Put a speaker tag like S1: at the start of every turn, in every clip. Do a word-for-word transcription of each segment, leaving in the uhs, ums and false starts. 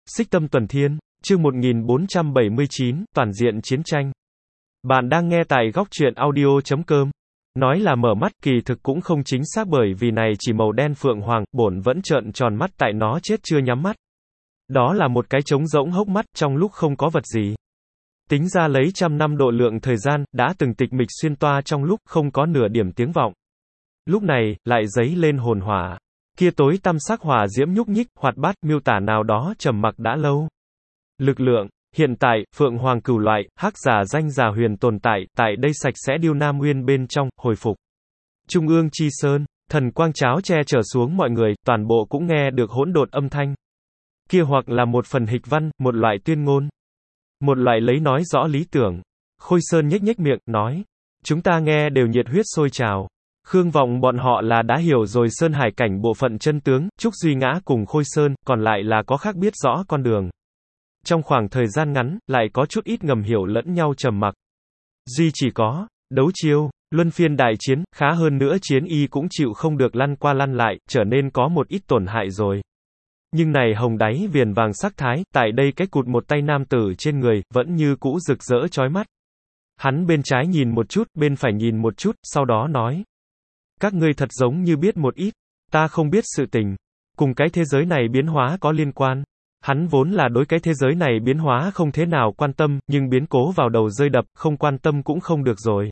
S1: Xích Tâm Tuần Thiên, chương một nghìn bốn trăm bảy mươi chín, toàn diện chiến tranh. Bạn đang nghe tại góc truyện audio chấm com. Nói là mở mắt, kỳ thực cũng không chính xác bởi vì này chỉ màu đen phượng hoàng, bổn vẫn trợn tròn mắt tại nó chết chưa nhắm mắt. Đó là một cái trống rỗng hốc mắt, trong lúc không có vật gì. Tính ra lấy trăm năm độ lượng thời gian, đã từng tịch mịch xuyên toa trong lúc không có nửa điểm tiếng vọng. Lúc này, lại dấy lên hồn hỏa. Kia tối tăm sắc hỏa diễm nhúc nhích, hoạt bát, miêu tả nào đó trầm mặc đã lâu. Lực lượng, hiện tại, Phượng Hoàng cửu loại, hắc giả danh giả huyền tồn tại, tại đây sạch sẽ điêu Nam Nguyên bên trong, hồi phục. Trung ương chi sơn, thần quang cháo che chở xuống mọi người, toàn bộ cũng nghe được hỗn độn âm thanh. Kia hoặc là một phần hịch văn, một loại tuyên ngôn. Một loại lấy nói rõ lý tưởng. Khôi Sơn nhếch nhếch miệng, nói. Chúng ta nghe đều nhiệt huyết sôi trào. Khương Vọng bọn họ là đã hiểu rồi Sơn Hải cảnh bộ phận chân tướng, Trúc Duy Ngã cùng Khôi Sơn, còn lại là có khác biết rõ con đường. Trong khoảng thời gian ngắn, lại có chút ít ngầm hiểu lẫn nhau trầm mặc. Duy chỉ có, đấu chiêu, luân phiên đại chiến, khá hơn nữa chiến y cũng chịu không được lăn qua lăn lại, trở nên có một ít tổn hại rồi. Nhưng này hồng đáy viền vàng sắc thái, tại đây cái cụt một tay nam tử trên người, vẫn như cũ rực rỡ chói mắt. Hắn bên trái nhìn một chút, bên phải nhìn một chút, sau đó nói. Các ngươi thật giống như biết một ít, ta không biết sự tình, cùng cái thế giới này biến hóa có liên quan. Hắn vốn là đối cái thế giới này biến hóa không thế nào quan tâm, nhưng biến cố vào đầu rơi đập, không quan tâm cũng không được rồi.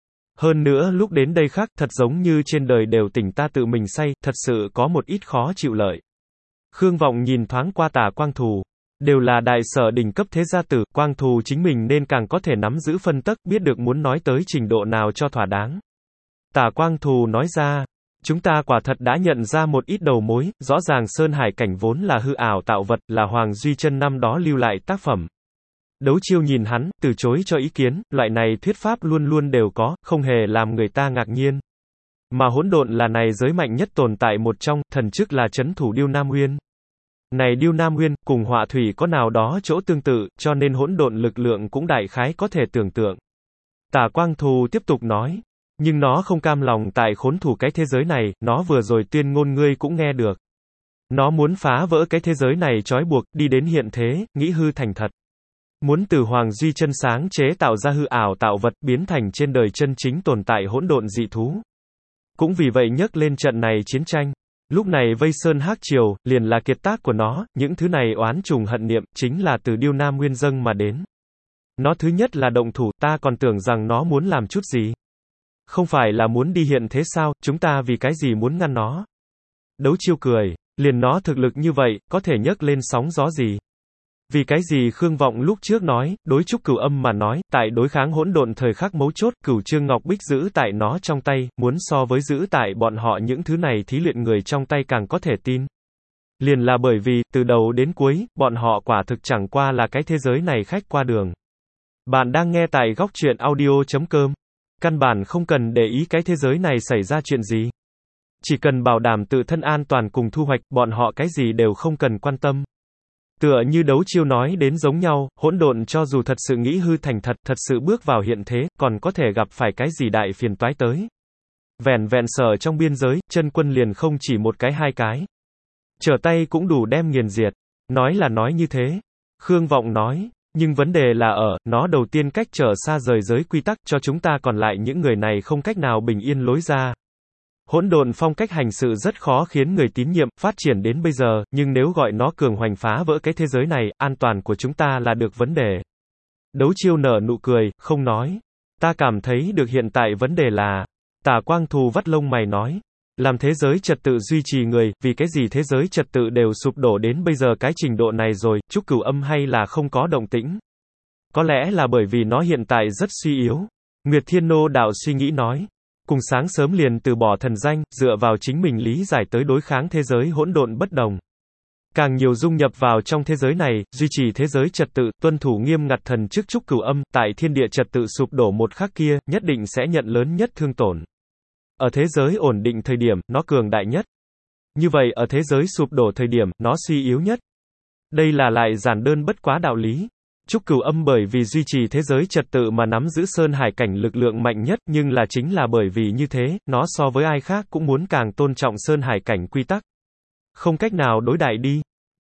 S1: Hơn nữa lúc đến đây khác, thật giống như trên đời đều tỉnh ta tự mình say, thật sự có một ít khó chịu lợi. Khương Vọng nhìn thoáng qua Tả Quang Thù, đều là đại sở đỉnh cấp thế gia tử, Quang Thù chính mình nên càng có thể nắm giữ phân tắc, biết được muốn nói tới trình độ nào cho thỏa đáng. Tả Quang Thù nói ra, chúng ta quả thật đã nhận ra một ít đầu mối, rõ ràng Sơn Hải cảnh vốn là hư ảo tạo vật, là Hoàng Duy Chân năm đó lưu lại tác phẩm. Đấu chiêu nhìn hắn, từ chối cho ý kiến, loại này thuyết pháp luôn luôn đều có, không hề làm người ta ngạc nhiên. Mà hỗn độn là này giới mạnh nhất tồn tại một trong, thần chức là trấn thủ Điêu Nam Nguyên. Này Điêu Nam Nguyên, cùng họa thủy có nào đó chỗ tương tự, cho nên hỗn độn lực lượng cũng đại khái có thể tưởng tượng. Tả Quang Thù tiếp tục nói. Nhưng nó không cam lòng tại khốn thủ cái thế giới này, nó vừa rồi tuyên ngôn ngươi cũng nghe được. Nó muốn phá vỡ cái thế giới này trói buộc, đi đến hiện thế, nghĩ hư thành thật. Muốn từ Hoàng Duy Chân sáng chế tạo ra hư ảo tạo vật, biến thành trên đời chân chính tồn tại hỗn độn dị thú. Cũng vì vậy nhấc lên trận này chiến tranh. Lúc này Vây Sơn Hắc Triều, liền là kiệt tác của nó, những thứ này oán trùng hận niệm, chính là từ Điêu Nam Nguyên dâng mà đến. Nó thứ nhất là động thủ, ta còn tưởng rằng nó muốn làm chút gì. Không phải là muốn đi hiện thế sao, chúng ta vì cái gì muốn ngăn nó? Đấu chiêu cười, liền nó thực lực như vậy, có thể nhấc lên sóng gió gì? Vì cái gì Khương Vọng lúc trước nói, đối Trúc Cửu Âm mà nói, tại đối kháng hỗn độn thời khắc mấu chốt, Cửu Trương Ngọc Bích giữ tại nó trong tay, muốn so với giữ tại bọn họ những thứ này thí luyện người trong tay càng có thể tin. Liền là bởi vì, từ đầu đến cuối, bọn họ quả thực chẳng qua là cái thế giới này khách qua đường. Bạn đang nghe tại góc truyện audio chấm com. Căn bản không cần để ý cái thế giới này xảy ra chuyện gì. Chỉ cần bảo đảm tự thân an toàn cùng thu hoạch, bọn họ cái gì đều không cần quan tâm. Tựa như đấu chiêu nói đến giống nhau, hỗn độn cho dù thật sự nghĩ hư thành thật, thật sự bước vào hiện thế, còn có thể gặp phải cái gì đại phiền toái tới. Vẹn vẹn sở trong biên giới, chân quân liền không chỉ một cái hai cái. Trở tay cũng đủ đem nghiền diệt. Nói là nói như thế. Khương Vọng nói. Nhưng vấn đề là ở, nó đầu tiên cách trở xa rời giới quy tắc, cho chúng ta còn lại những người này không cách nào bình yên lối ra. Hỗn độn phong cách hành sự rất khó khiến người tín nhiệm, phát triển đến bây giờ, nhưng nếu gọi nó cường hoành phá vỡ cái thế giới này, an toàn của chúng ta là được vấn đề. Đấu chiêu nở nụ cười, không nói. Ta cảm thấy được hiện tại vấn đề là, Tả Quang Thù vắt lông mày nói. Làm thế giới trật tự duy trì người, vì cái gì thế giới trật tự đều sụp đổ đến bây giờ cái trình độ này rồi, Trúc Cửu Âm hay là không có động tĩnh? Có lẽ là bởi vì nó hiện tại rất suy yếu. Nguyệt Thiên Nô đạo suy nghĩ nói. Cùng sáng sớm liền từ bỏ thần danh, dựa vào chính mình lý giải tới đối kháng thế giới hỗn độn bất đồng. Càng nhiều dung nhập vào trong thế giới này, duy trì thế giới trật tự, tuân thủ nghiêm ngặt thần chức Trúc Cửu Âm, tại thiên địa trật tự sụp đổ một khắc kia, nhất định sẽ nhận lớn nhất thương tổn. Ở thế giới ổn định thời điểm, nó cường đại nhất. Như vậy ở thế giới sụp đổ thời điểm, nó suy yếu nhất. Đây là lại giản đơn bất quá đạo lý. Trúc Cửu Âm bởi vì duy trì thế giới trật tự mà nắm giữ Sơn Hải cảnh lực lượng mạnh nhất, nhưng là chính là bởi vì như thế, nó so với ai khác cũng muốn càng tôn trọng Sơn Hải cảnh quy tắc. Không cách nào đối đại đi.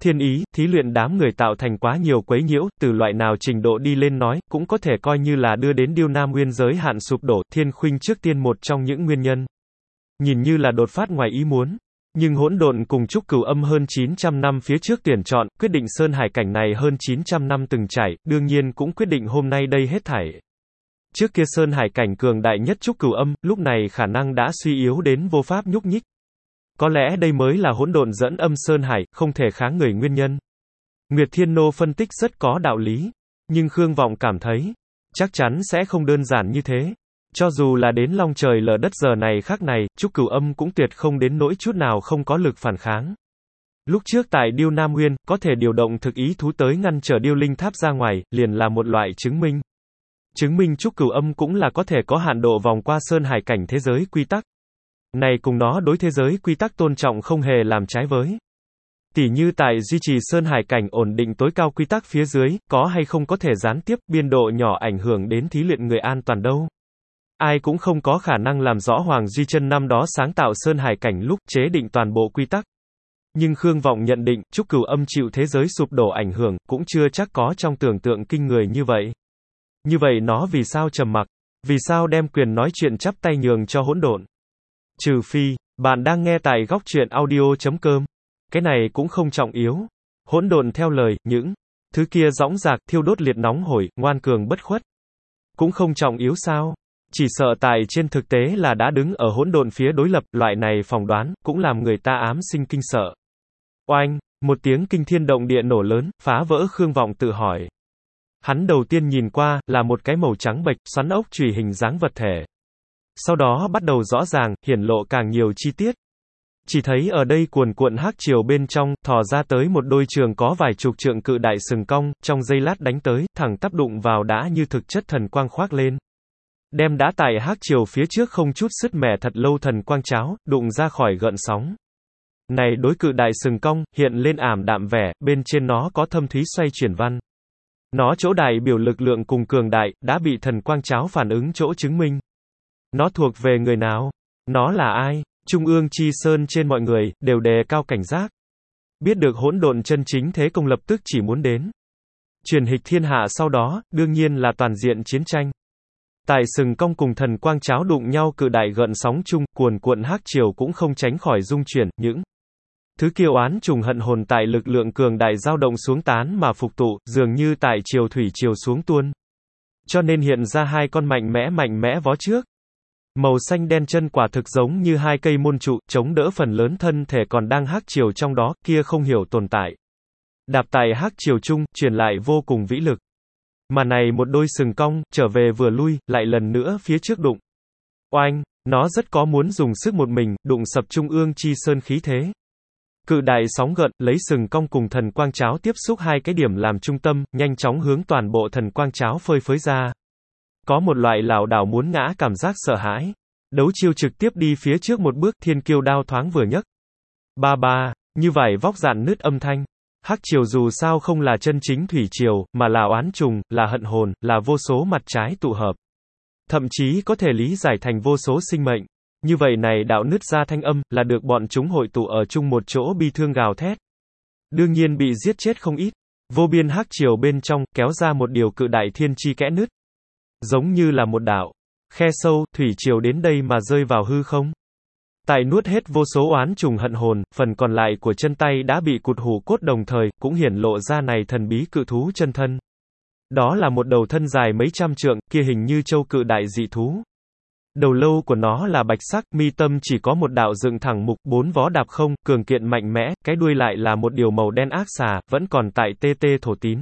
S1: thiên ý, thí luyện đám người tạo thành quá nhiều quấy nhiễu, từ loại nào trình độ đi lên nói, cũng có thể coi như là đưa đến Điêu Nam Nguyên giới hạn sụp đổ, Thiên Khuynh trước tiên một trong những nguyên nhân. Nhìn như là đột phát ngoài ý muốn. Nhưng hỗn độn cùng Trúc Cửu Âm hơn chín trăm năm phía trước tuyển chọn, quyết định Sơn Hải cảnh này hơn chín trăm năm từng trải, đương nhiên cũng quyết định hôm nay đây hết thảy. Trước kia Sơn Hải cảnh cường đại nhất Trúc Cửu Âm, lúc này khả năng đã suy yếu đến vô pháp nhúc nhích. Có lẽ đây mới là hỗn độn dẫn âm Sơn Hải, không thể kháng người nguyên nhân. Nguyệt Thiên Nô phân tích rất có đạo lý, nhưng Khương Vọng cảm thấy, chắc chắn sẽ không đơn giản như thế. Cho dù là đến long trời lở đất giờ này khắc này, Trúc Cửu Âm cũng tuyệt không đến nỗi chút nào không có lực phản kháng. Lúc trước tại Điêu Nam Nguyên, có thể điều động thực ý thú tới ngăn trở Điêu Linh Tháp ra ngoài, liền là một loại chứng minh. Chứng minh Trúc Cửu Âm cũng là có thể có hạn độ vòng qua Sơn Hải cảnh thế giới quy tắc. Này cùng nó đối thế giới quy tắc tôn trọng không hề làm trái với. Tỉ như tại duy trì Sơn Hải cảnh ổn định tối cao quy tắc phía dưới, có hay không có thể gián tiếp, biên độ nhỏ ảnh hưởng đến thí luyện người an toàn đâu. Ai cũng không có khả năng làm rõ Hoàng Duy Chân năm đó sáng tạo Sơn Hải cảnh lúc chế định toàn bộ quy tắc. Nhưng Khương Vọng nhận định, Trúc Cửu Âm chịu thế giới sụp đổ ảnh hưởng, cũng chưa chắc có trong tưởng tượng kinh người như vậy. Như vậy nó vì sao trầm mặc? Vì sao đem quyền nói chuyện chắp tay nhường cho hỗn độn? Trừ phi, bạn đang nghe tại góc truyện audio chấm com. Cái này cũng không trọng yếu. Hỗn độn theo lời, những thứ kia dõng dạc, thiêu đốt liệt nóng hổi, ngoan cường bất khuất. Cũng không trọng yếu sao? Chỉ sợ tại trên thực tế là đã đứng ở hỗn độn phía đối lập, loại này phỏng đoán, cũng làm người ta ám sinh kinh sợ. Oanh, một tiếng kinh thiên động địa nổ lớn, phá vỡ Khương Vọng tự hỏi. Hắn đầu tiên nhìn qua, là một cái màu trắng bệch, xoắn ốc chùy hình dáng vật thể. Sau đó bắt đầu rõ ràng, hiển lộ càng nhiều chi tiết. Chỉ thấy ở đây cuồn cuộn hắc triều bên trong, thò ra tới một đôi trường có vài chục trượng cự đại sừng cong, trong giây lát đánh tới, thẳng tắp đụng vào đã như thực chất thần quang khoác lên. Đem đã tại hắc triều phía trước không chút sứt mẻ thật lâu thần quang cháo, đụng ra khỏi gợn sóng. Này đối cự đại sừng cong, hiện lên ảm đạm vẻ, bên trên nó có thâm thúy xoay chuyển văn. Nó chỗ đại biểu lực lượng cùng cường đại, đã bị thần quang cháo phản ứng chỗ chứng minh. Nó thuộc về người nào? Nó là ai? Trung ương chi sơn trên mọi người, đều đề cao cảnh giác. Biết được hỗn độn chân chính thế công lập tức chỉ muốn đến. Truyền hịch thiên hạ sau đó, đương nhiên là toàn diện chiến tranh. Tại sừng cong cùng thần quang cháo đụng nhau cự đại gợn sóng chung, cuồn cuộn hắc triều cũng không tránh khỏi dung chuyển, những thứ kiêu oán trùng hận hồn tại lực lượng cường đại dao động xuống tán mà phục tụ, dường như tại triều thủy triều xuống tuôn. Cho nên hiện ra hai con mạnh mẽ mạnh mẽ vó trước. Màu xanh đen chân quả thực giống như hai cây môn trụ, chống đỡ phần lớn thân thể còn đang hắc triều trong đó, kia không hiểu tồn tại. Đạp tại hắc triều chung, truyền lại vô cùng vĩ lực. Mà này một đôi sừng cong, trở về vừa lui, lại lần nữa phía trước đụng. Oanh, nó rất có muốn dùng sức một mình, đụng sập trung ương chi sơn khí thế. Cự đại sóng gợn, lấy sừng cong cùng thần quang cháo tiếp xúc hai cái điểm làm trung tâm, nhanh chóng hướng toàn bộ thần quang cháo phơi phới ra. Có một loại lảo đảo muốn ngã cảm giác sợ hãi. Đấu chiêu trực tiếp đi phía trước một bước, thiên kiêu đao thoáng vừa nhấc. Ba ba, như vải vóc dạn nứt âm thanh. Hắc triều dù sao không là chân chính thủy triều, mà là oán trùng, là hận hồn, là vô số mặt trái tụ hợp. Thậm chí có thể lý giải thành vô số sinh mệnh. Như vậy này đạo nứt ra thanh âm, là được bọn chúng hội tụ ở chung một chỗ bi thương gào thét. Đương nhiên bị giết chết không ít. Vô biên hắc triều bên trong, kéo ra một điều cự đại thiên chi kẽ nứt. Giống như là một đạo khe sâu, thủy triều đến đây mà rơi vào hư không. Tại nuốt hết vô số oán trùng hận hồn, phần còn lại của chân tay đã bị cụt hủ cốt đồng thời, cũng hiển lộ ra này thần bí cự thú chân thân. Đó là một đầu thân dài mấy trăm trượng, kia hình như châu cự đại dị thú. Đầu lâu của nó là bạch sắc, mi tâm chỉ có một đạo dựng thẳng mục, bốn vó đạp không, cường kiện mạnh mẽ, cái đuôi lại là một điều màu đen ác xà, vẫn còn tại tê tê thổ tín.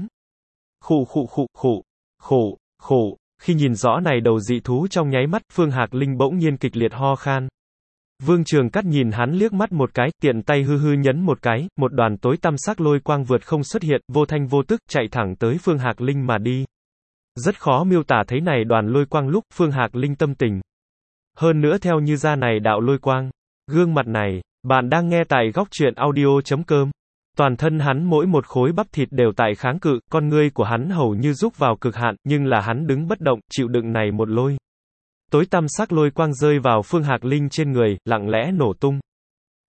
S1: Khụ khụ khụ khụ, khụ, khụ. Khi nhìn rõ này đầu dị thú trong nháy mắt, Phương Hạc Linh bỗng nhiên kịch liệt ho khan. Vương Trường Cắt nhìn hắn liếc mắt một cái, tiện tay hư hư nhấn một cái, một đoàn tối tăm sắc lôi quang vượt không xuất hiện, vô thanh vô tức, chạy thẳng tới Phương Hạc Linh mà đi. Rất khó miêu tả thấy này đoàn lôi quang lúc Phương Hạc Linh tâm tình. Hơn nữa theo như ra này đạo lôi quang, gương mặt này, bạn đang nghe tại góc truyện audio chấm com. Toàn thân hắn mỗi một khối bắp thịt đều tại kháng cự, con ngươi của hắn hầu như rút vào cực hạn, nhưng là hắn đứng bất động, chịu đựng này một lôi. Tối tăm sắc lôi quang rơi vào Phương Hạc Linh trên người, lặng lẽ nổ tung.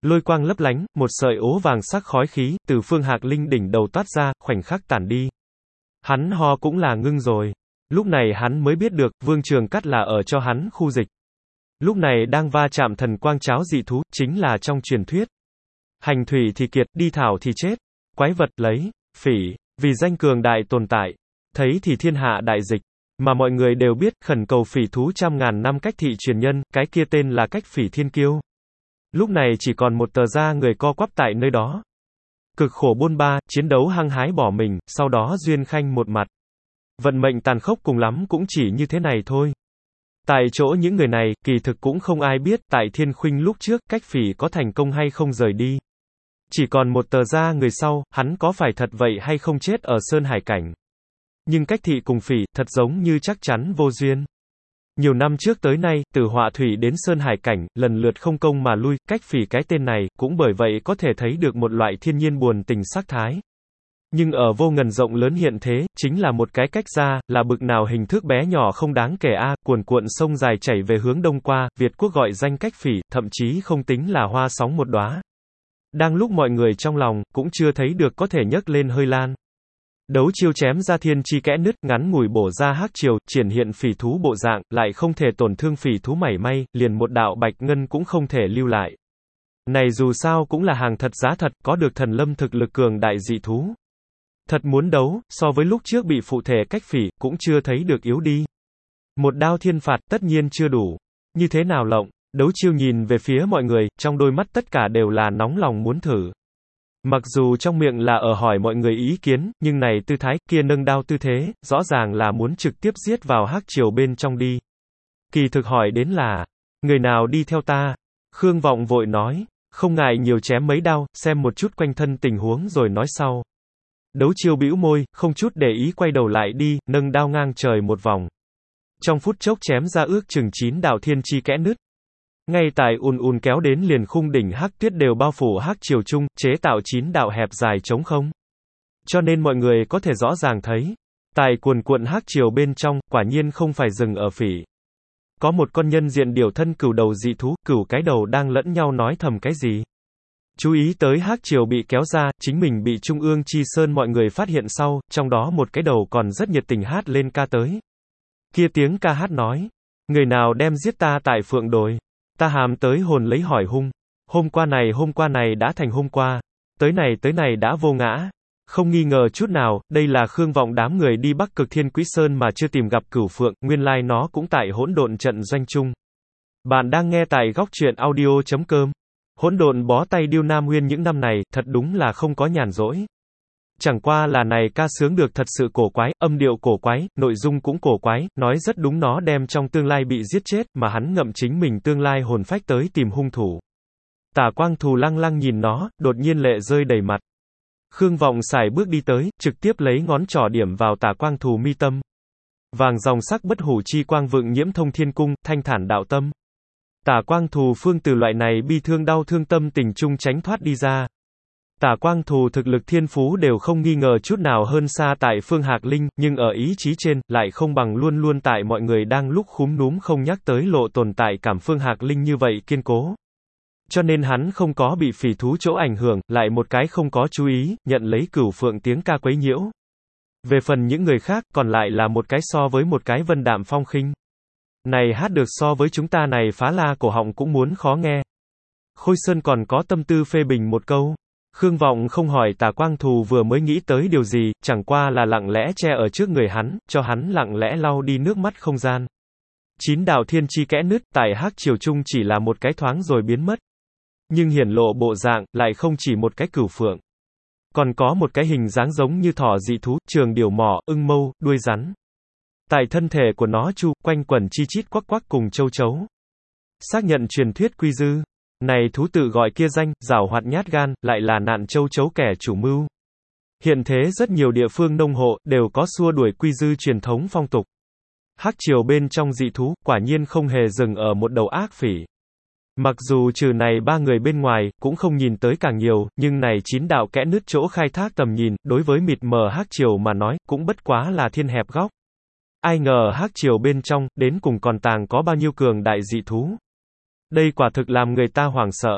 S1: Lôi quang lấp lánh, một sợi ố vàng sắc khói khí, từ Phương Hạc Linh đỉnh đầu toát ra, khoảnh khắc tản đi. Hắn ho cũng là ngưng rồi. Lúc này hắn mới biết được, Vương Trường Cát là ở cho hắn khu dịch. Lúc này đang va chạm thần quang cháo dị thú, chính là trong truyền thuyết. Hành thủy thì kiệt, đi thảo thì chết. Quái vật, lấy, phỉ, vì danh cường đại tồn tại. Thấy thì thiên hạ đại dịch. Mà mọi người đều biết, khẩn cầu phỉ thú trăm ngàn năm cách thị truyền nhân, cái kia tên là cách phỉ thiên kiêu. Lúc này chỉ còn một tờ da người co quắp tại nơi đó. Cực khổ bôn ba, chiến đấu hăng hái bỏ mình, sau đó duyên khanh một mặt. Vận mệnh tàn khốc cùng lắm cũng chỉ như thế này thôi. Tại chỗ những người này, kỳ thực cũng không ai biết, tại Thiên Khuynh lúc trước, cách phỉ có thành công hay không rời đi. Chỉ còn một tờ da người sau, hắn có phải thật vậy hay không chết ở Sơn Hải Cảnh. Nhưng cách thị cùng phỉ, thật giống như chắc chắn vô duyên. Nhiều năm trước tới nay, từ Họa Thủy đến Sơn Hải Cảnh, lần lượt không công mà lui, cách phỉ cái tên này, cũng bởi vậy có thể thấy được một loại thiên nhiên buồn tình sắc thái. Nhưng ở vô ngần rộng lớn hiện thế, chính là một cái cách ra, là bực nào hình thức bé nhỏ không đáng kể a, cuồn cuộn sông dài chảy về hướng đông qua, Việt quốc gọi danh cách phỉ, thậm chí không tính là hoa sóng một đóa. Đang lúc mọi người trong lòng, cũng chưa thấy được có thể nhấc lên hơi lan. Đấu chiêu chém ra thiên chi kẽ nứt, ngắn ngủi bổ ra hắc triều, triển hiện phỉ thú bộ dạng, lại không thể tổn thương phỉ thú mảy may, liền một đạo bạch ngân cũng không thể lưu lại. Này dù sao cũng là hàng thật giá thật, có được thần lâm thực lực cường đại dị thú. Thật muốn đấu, so với lúc trước bị phụ thể cách phỉ, cũng chưa thấy được yếu đi. Một đao thiên phạt, tất nhiên chưa đủ. Như thế nào lộng? Đấu chiêu nhìn về phía mọi người, trong đôi mắt tất cả đều là nóng lòng muốn thử. Mặc dù trong miệng là ở hỏi mọi người ý kiến, nhưng này tư thái, kia nâng đao tư thế, rõ ràng là muốn trực tiếp giết vào hắc triều bên trong đi. Kỳ thực hỏi đến là, người nào đi theo ta? Khương Vọng vội nói, không ngại nhiều chém mấy đao, xem một chút quanh thân tình huống rồi nói sau. Đấu chiêu bĩu môi, không chút để ý quay đầu lại đi, nâng đao ngang trời một vòng. Trong phút chốc chém ra ước chừng chín đạo thiên chi kẽ nứt. Ngay tại ùn ùn kéo đến liền khung đỉnh hắc tuyết đều bao phủ hắc triều trung, chế tạo chín đạo hẹp dài trống không. Cho nên mọi người có thể rõ ràng thấy, tại cuồn cuộn hắc triều bên trong, quả nhiên không phải dừng ở phỉ. Có một con nhân diện điểu thân cửu đầu dị thú, cửu cái đầu đang lẫn nhau nói thầm cái gì. Chú ý tới hắc triều bị kéo ra, chính mình bị Trung ương Chi Sơn mọi người phát hiện sau, trong đó một cái đầu còn rất nhiệt tình hát lên ca tới. Kia tiếng ca hát nói, người nào đem giết ta tại Phượng Đồi, ta hàm tới hồn lấy hỏi hung, hôm qua này hôm qua này đã thành hôm qua, tới này tới này đã vô ngã. Không nghi ngờ chút nào, đây là Khương Vọng đám người đi Bắc Cực Thiên Quý Sơn mà chưa tìm gặp Cửu Phượng, nguyên lai nó cũng tại hỗn độn trận doanh chung. Bạn đang nghe tại góc truyện audio chấm com. Hỗn độn bó tay Điêu Nam Nguyên những năm này, thật đúng là không có nhàn rỗi. Chẳng qua là này ca sướng được thật sự cổ quái, âm điệu cổ quái, nội dung cũng cổ quái, nói rất đúng nó đem trong tương lai bị giết chết, mà hắn ngậm chính mình tương lai hồn phách tới tìm hung thủ. Tả Quang Thù lăng lăng nhìn nó, đột nhiên lệ rơi đầy mặt. Khương Vọng xài bước đi tới, trực tiếp lấy ngón trỏ điểm vào Tả Quang Thù mi tâm. Vàng dòng sắc bất hủ chi quang vượng nhiễm thông thiên cung, thanh thản đạo tâm. Tả Quang Thù phương từ loại này bi thương đau thương tâm tình chung tránh thoát đi ra. Tả Quang Thù thực lực thiên phú đều không nghi ngờ chút nào hơn xa tại Phương Hạc Linh, nhưng ở ý chí trên, lại không bằng luôn luôn tại mọi người đang lúc khúm núm không nhắc tới lộ tồn tại cảm Phương Hạc Linh như vậy kiên cố. Cho nên hắn không có bị phỉ thú chỗ ảnh hưởng, lại một cái không có chú ý, nhận lấy Cửu Phượng tiếng ca quấy nhiễu. Về phần những người khác, còn lại là một cái so với một cái vân đạm phong khinh. Này hát được so với chúng ta này phá la cổ họng cũng muốn khó nghe. Khôi Sơn còn có tâm tư phê bình một câu. Khương Vọng không hỏi Tả Quang Thù vừa mới nghĩ tới điều gì, chẳng qua là lặng lẽ che ở trước người hắn, cho hắn lặng lẽ lau đi nước mắt không gian. Chín đạo thiên chi kẽ nứt, tại hắc triều trung chỉ là một cái thoáng rồi biến mất. Nhưng hiển lộ bộ dạng, lại không chỉ một cái Cửu Phượng. Còn có một cái hình dáng giống như thỏ dị thú, trường điểu mỏ, ưng mâu, đuôi rắn. Tại thân thể của nó chu, quanh quẩn chi chít quắc quắc cùng châu chấu. Xác nhận truyền thuyết quy dư. Này thú tự gọi kia danh, giảo hoạt nhát gan, lại là nạn châu chấu kẻ chủ mưu. Hiện thế rất nhiều địa phương nông hộ, đều có xua đuổi quy dư truyền thống phong tục. Hắc triều bên trong dị thú, quả nhiên không hề dừng ở một đầu ác phỉ. Mặc dù trừ này ba người bên ngoài, cũng không nhìn tới càng nhiều, nhưng này chín đạo kẽ nứt chỗ khai thác tầm nhìn, đối với mịt mờ hắc triều mà nói, cũng bất quá là thiên hẹp góc. Ai ngờ hắc triều bên trong, đến cùng còn tàng có bao nhiêu cường đại dị thú. Đây quả thực làm người ta hoảng sợ.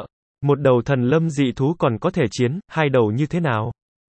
S1: Một đầu thần lâm dị thú còn có thể chiến, hai đầu như thế nào?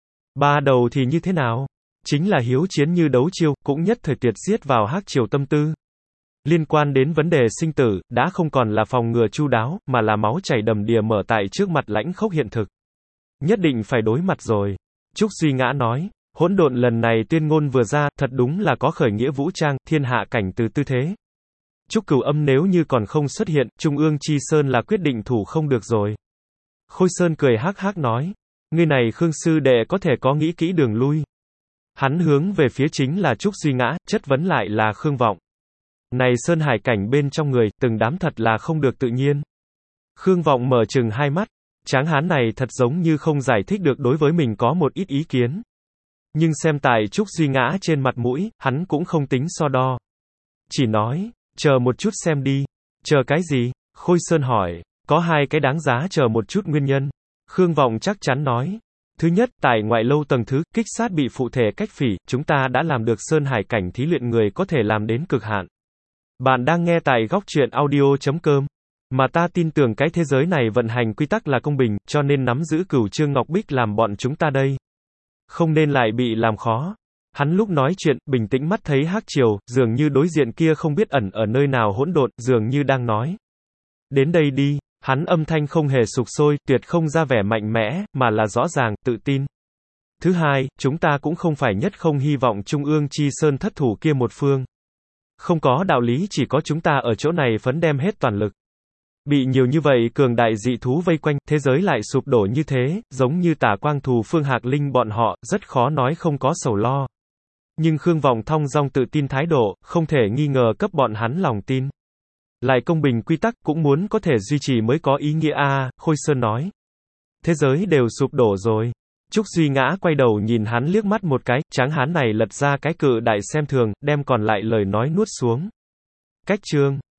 S1: Ba đầu thì như thế nào? Chính là hiếu chiến như đấu chiêu, cũng nhất thời tuyệt giết vào Hắc Triều tâm tư. Liên quan đến vấn đề sinh tử, đã không còn là phòng ngừa chu đáo, mà là máu chảy đầm đìa mở tại trước mặt lãnh khốc hiện thực. Nhất định phải đối mặt rồi. Trúc Duy Ngã nói, hỗn độn lần này tuyên ngôn vừa ra, thật đúng là có khởi nghĩa vũ trang, thiên hạ cảnh từ tư thế. Trúc Cửu Âm nếu như còn không xuất hiện, Trung ương Chi Sơn là quyết định thủ không được rồi. Khôi Sơn cười hắc hắc nói, ngươi này Khương sư đệ có thể có nghĩ kỹ đường lui. Hắn hướng về phía chính là Trúc Duy Ngã, chất vấn lại là Khương Vọng. Này Sơn Hải cảnh bên trong người, từng đám thật là không được tự nhiên. Khương Vọng mở trừng hai mắt, tráng hán này thật giống như không giải thích được đối với mình có một ít ý kiến. Nhưng xem tại Trúc Duy Ngã trên mặt mũi, hắn cũng không tính so đo. Chỉ nói, chờ một chút xem đi. Chờ cái gì? Khôi Sơn hỏi, có hai cái đáng giá chờ một chút nguyên nhân. Khương Vọng chắc chắn nói. Thứ nhất, tại ngoại lâu tầng thứ, kích sát bị phụ thể cách phỉ, chúng ta đã làm được Sơn Hải cảnh thí luyện người có thể làm đến cực hạn. Bạn đang nghe tại góc truyện audio chấm com. Mà ta tin tưởng cái thế giới này vận hành quy tắc là công bình, cho nên nắm giữ Cửu Trương Ngọc Bích làm bọn chúng ta đây. Không nên lại bị làm khó. Hắn lúc nói chuyện, bình tĩnh mắt thấy Hắc Triều, dường như đối diện kia không biết ẩn ở nơi nào hỗn độn, dường như đang nói. Đến đây đi. Hắn âm thanh không hề sục sôi, tuyệt không ra vẻ mạnh mẽ, mà là rõ ràng, tự tin. Thứ hai, chúng ta cũng không phải nhất không hy vọng Trung ương Chi Sơn thất thủ kia một phương. Không có đạo lý chỉ có chúng ta ở chỗ này phấn đem hết toàn lực. Bị nhiều như vậy cường đại dị thú vây quanh, thế giới lại sụp đổ như thế, giống như Tả Quang Thù Phương Hạc Linh bọn họ, rất khó nói không có sầu lo. Nhưng Khương Vọng thong dong tự tin thái độ, không thể nghi ngờ cấp bọn hắn lòng tin. Lại công bình quy tắc cũng muốn có thể duy trì mới có ý nghĩa a à, Khôi Sơn nói. Thế giới đều sụp đổ rồi. Trúc Duy Ngã quay đầu nhìn hắn liếc mắt một cái, tráng hán này lật ra cái cự đại xem thường, đem còn lại lời nói nuốt xuống. Cách chương